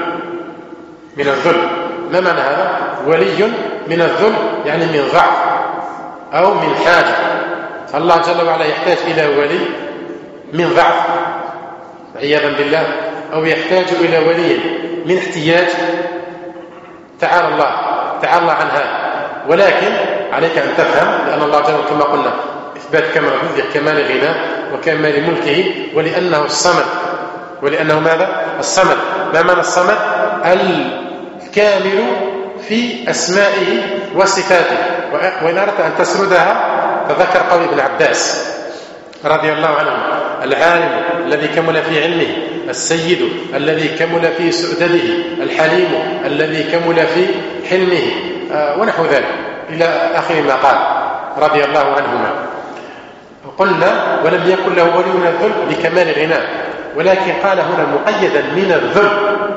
الذل. ما معنى هذا؟ ولي من الذل يعني من ضعف أو من حاجة. الله جل وعلا يحتاج إلى ولي من ضعف عياذا بالله، أو يحتاج إلى ولي من احتياج. تعالى الله عن هذا. ولكن عليك أن تفهم، لأن الله جل وعلا كما قلنا إثبات كمال غناه وكمال ملكه، ولأنه الصمد. ولأنه ماذا؟ الصمد. ما معنى الصمد؟ الكامل في أسمائه وصفاته. وإن أردت أن تسردها تذكر قول ابن عباس رضي الله عنه: العالم الذي كمل في علمه، السيد الذي كمل في سؤدده، الحليم الذي كمل في حلمه، ونحو ذلك إلى آخر ما قال رضي الله عنهما. قلنا ولم يكن له ولي من الذل لكمال غناه، ولكن قال هنا مقيدا من الذل،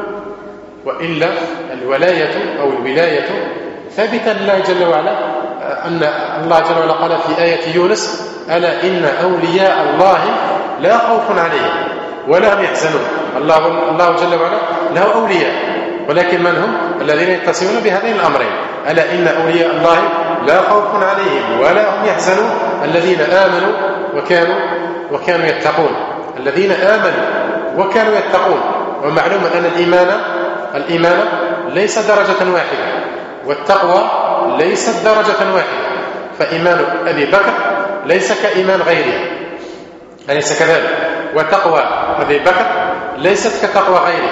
وإلا الولاية أو الولاية ثابتة لله جل وعلا، أن الله جل وعلا قال في آية يونس: ألا إن أولياء الله لا خوف عليهم ولا هم يحزنون. الله جل وعلا له أولياء، ولكن من هم؟ الذين يتصلون بهذين الأمرين: ألا إن أولياء الله لا خوف عليهم ولا هم يحزنون، الذين آمنوا وكانوا يتقون. الذين آمنوا وكانوا يتقون. ومعلوم أن الإيمان ليس درجة واحدة، والتقوى ليست درجة واحدة، فإيمان أبي بكر ليس كإيمان غيره، أليس كذلك؟ وتقوى أبي بكر ليست كتقوى غيره،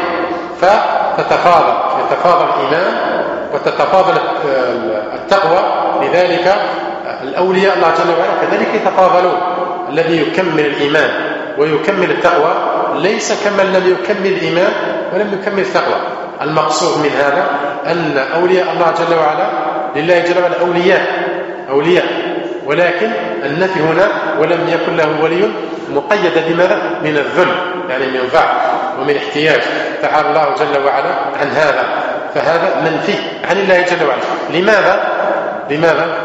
يتفاضل الإيمان وتتفاضل التقوى. لذلك الأولياء الله جل وعلا كذلك يتفاضلون. الذي يكمل الإيمان ويكمل التقوى ليس كمن لم يكمل الإيمان ولم يكمل التقوى. المقصود من هذا أن أولياء الله جل وعلا لله جل وعلا أولياء، ولكن النفي هنا ولم يكن له ولي مقيد بماذا؟ من الذل، يعني من ضعف ومن احتياج. تعالى الله جل وعلا عن هذا، فهذا منفي عن الله جل وعلا. لماذا؟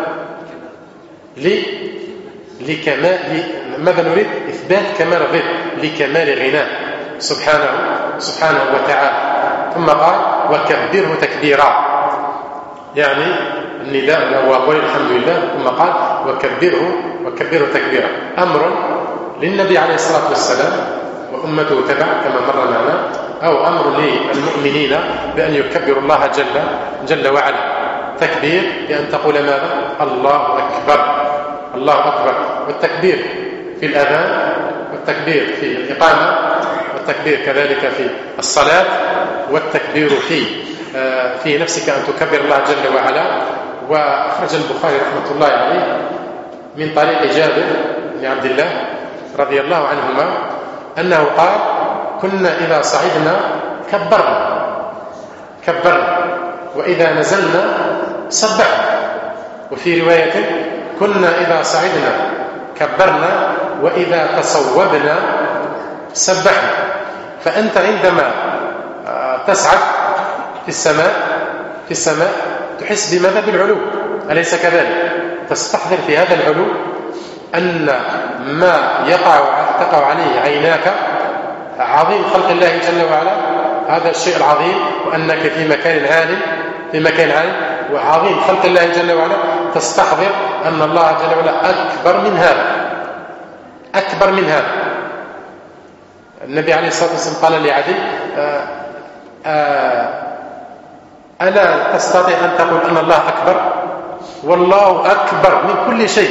لكمال. ماذا نريد؟ إثبات كمال الرضا، لكمال غناه سبحانه وتعالى. ثم قال وكبره تكبيرا، يعني النداء وقول الحمد لله، ثم قال وكبره تكبيرا. أمر للنبي عليه الصلاة والسلام وأمته تبع كما مر معنا، أو أمر للمؤمنين بأن يكبروا الله جل وعلا. تكبير بأن تقول ماذا؟ الله أكبر. والتكبير في الأذان، والتكبير في الإقامة، والتكبير كذلك في الصلاة، والتكبير في نفسك أن تكبر الله جل وعلا. وأخرج البخاري رحمة الله عليه من طريق جابر بن عبد الله رضي الله عنهما أنه قال كنا إذا صعدنا كبرنا وإذا نزلنا سبحنا. وفي رواية كنا إذا صعدنا كبرنا وإذا تصوبنا سبحنا. فأنت عندما تسعد في السماء تحس بماذا؟ بالعلو، أليس كذلك؟ تستحضر في هذا العلو أن ما تقع عليه عيناك عظيم خلق الله جل وعلا، هذا الشيء العظيم، وأنك في مكان عالي وعظيم خلق الله جل وعلا. تستحضر أن الله جل وعلا أكبر من هذا. النبي عليه الصلاة والسلام قال لعدي ألا تستطيع أن تقول أن الله أكبر؟ والله أكبر من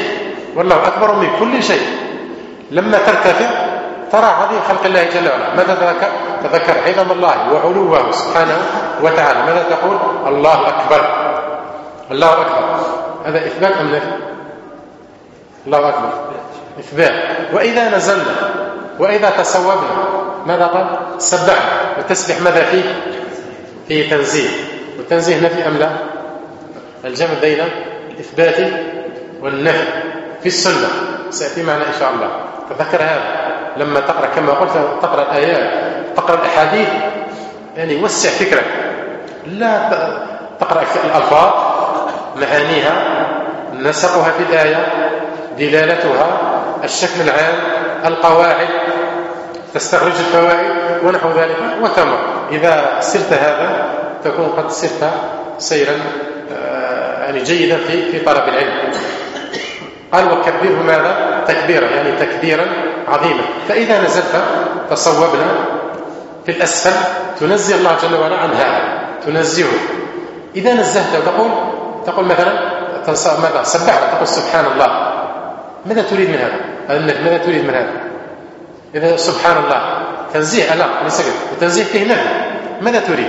كل شيء. لما ترتفع ترى عظيم خلق الله جل وعلا. ماذا تذكر عظم الله وعلوه سبحانه وتعالى. ماذا تقول؟ الله أكبر. هذا إثبات أم نفي؟ الله أكبر إثبات. وإذا نزلنا وإذا تصوبنا ماذا قال؟ سبحنا. والتسبيح ماذا فيه تنزيه، والتنزيه نفي أم لا؟ الجمع بين الإثبات والنفي في السنة سيأتي معنا إن شاء الله. تذكر هذا لما تقرأ، كما قلت تقرأ الآيات، تقرأ الأحاديث، يعني وسع فكرك، لا تقرأ الألفاظ معانيها، نسقها في الآية، دلالتها، الشكل العام، القواعد، تستخرج الفوائد ونحو ذلك وتمر. إذا سرت هذا تكون قد سرت سيرا يعني جيدا في طلب العلم. قال وكبره ماذا؟ تكبيرا، يعني تكبيرا عظيما. فإذا نزلت تصوبنا في الأسفل تنزه الله جل وعلا عن هذا، تنزهه. إذا نزهت تقول مثلا ماذا؟ سبحنا، تقول سبحان الله. ماذا تريد من هذا؟ ماذا تريد من هذا؟ إذا سبحان الله تنزيه ألا ليس كذا، وتنزيه فيه نفي. ماذا تريد؟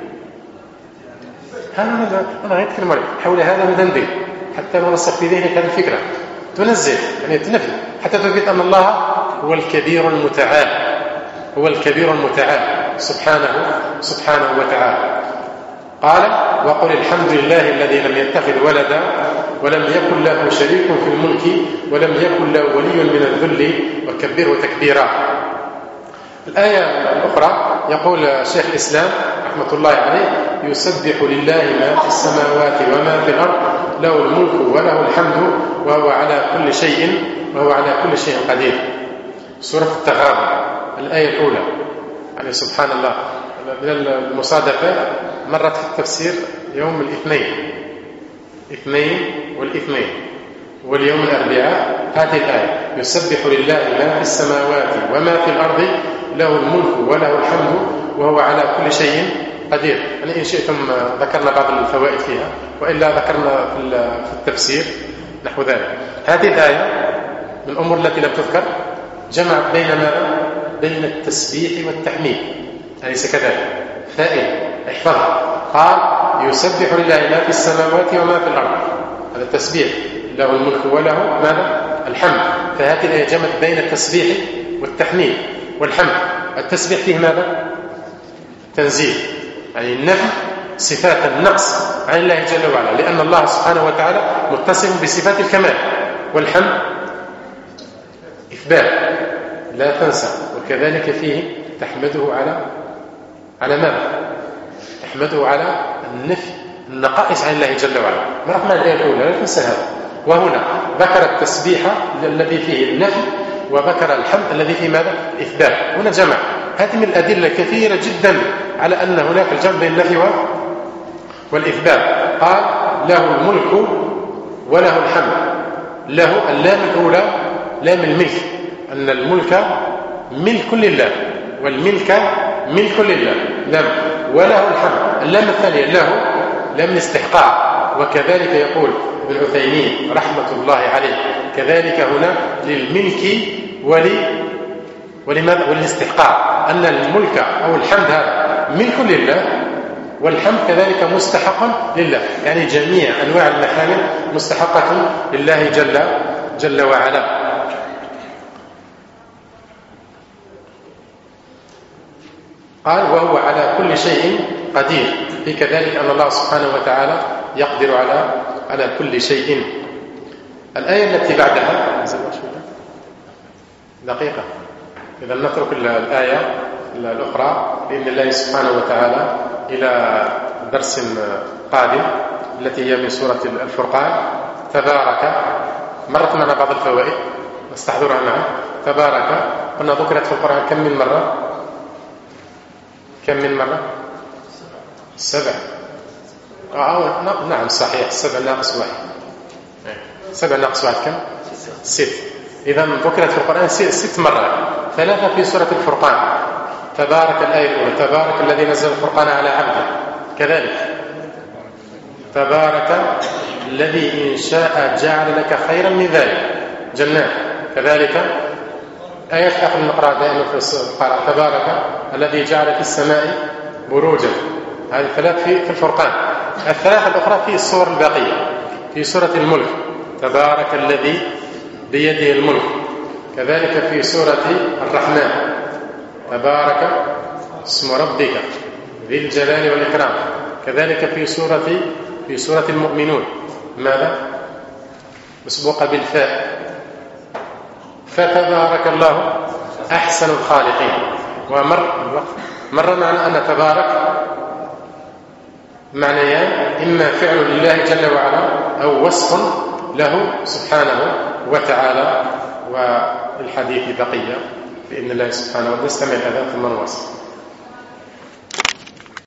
أنا غير أتكلم حول هذا ندندن حتى نرسخ في ذهنك هذه الفكرة. تنزه يعني تنفي حتى تثبت أن الله هو الكبير المتعال سبحانه وتعالى. قال وقل الحمد لله الذي لم يتخذ ولدا ولم يكن له شريك في الملك ولم يكن له ولي من الذل وكبره تكبيرا. الآية الأخرى يقول شيخ الإسلام رحمة الله عليه يسبح لله ما في السماوات وما في الأرض له الملك وله الحمد وهو على كل شيء قدير. سورة التغابن الآية الأولى. يعني سبحان الله، من المصادفة مرت في التفسير يوم الاثنين واليوم الأربعاء هذه الآية يسبح لله ما في السماوات وما في الأرض له الملك وله الحمد وهو على كل شيء قدير. يعني إن شئتم ذكرنا بعض الفوائد فيها، وإلا ذكرنا في التفسير نحو ذلك. هذه الآية من الأمور التي لم تذكر جمعت بين التسبيح والتحميد، أليس كذلك؟ فائدة احفظها. قال يسبح لله ما في السماوات وما في الأرض، هذا التسبيح له الملك وله ماذا؟ الحمد. فهذه الآية جمعت بين التسبيح والتحميد والحمد. التسبيح فيه ماذا؟ تنزيه، يعني النفي صفات النقص عن الله جل وعلا، لأن الله سبحانه وتعالى متصف بصفات الكمال. والحمد إثبات لا تنسى، وكذلك فيه تحمده على ماذا؟ تحمده على النفي النقائص عن الله جل وعلا. ما رقم الآية الأولى لا تنسى هذا. وهنا ذكر التسبيح الذي فيه النفي، وذكر الحمد الذي فيه ماذا؟ الإثبات. هنا جمع. هذه من الأدلة كثيرة جدا على أن هناك الجمع بين النفي والإثبات. قال له الملك وله الحمد. له اللام الأولى لام الملك، أن الملك ملك لله والملك ملك لله، لام. وله الحمد اللام الثانية له لام الاستحقاق. وكذلك يقول ابن عثيمين رحمة الله عليه كذلك هنا للملك ولماذا؟ وللاستحقاق، أن الملك أو الحمد هذا ملك لله، والحمد كذلك مستحق لله، يعني جميع أنواع المحامد مستحقة لله جل وعلا. قال وهو على كل شيء قدير، في كذلك أن الله سبحانه وتعالى يقدر على كل شيء. الآية التي بعدها دقيقة، إذا نترك الآية الأخرى بإذن الله سبحانه وتعالى إلى درس قادم، التي هي من سورة الفرقان. تبارك، مرت معنا بعض الفوائد نستحضرها معا. تبارك قلنا ذكرت في القرآن كم من مرة؟ 7. نعم صحيح، 7 ناقص 1. 7 ناقص 1 كم؟ 6. إذا ذكرت في القرآن 6 مرات، 3 في سورة الفرقان. تبارك الآية الأولى، تبارك الذي نزل الفرقان على عبده. كذلك تبارك الذي إن شاء جعل لك خيرا من ذلك جنات. كذلك آية آخر نقرأ دائما في القرآن تبارك الذي جعل في السماء بروجا. هذه 3 في الفرقان. 3 الأخرى في السور الباقية. في سورة الملك تبارك الذي بيده الملك. كذلك في سورة الرحمن تبارك اسم ربك ذي الجلال والإكرام. كذلك في سورة المؤمنون ماذا؟ مسبوقة بالفاء، فتبارك الله أحسن الخالقين. ومر معنا أن تبارك معنيان، إما فعل لله جل وعلا أو وصف له سبحانه وتعالى. والحديث بقية بإذن الله سبحانه وتعالى. نستمع الأذان ثم نواصل.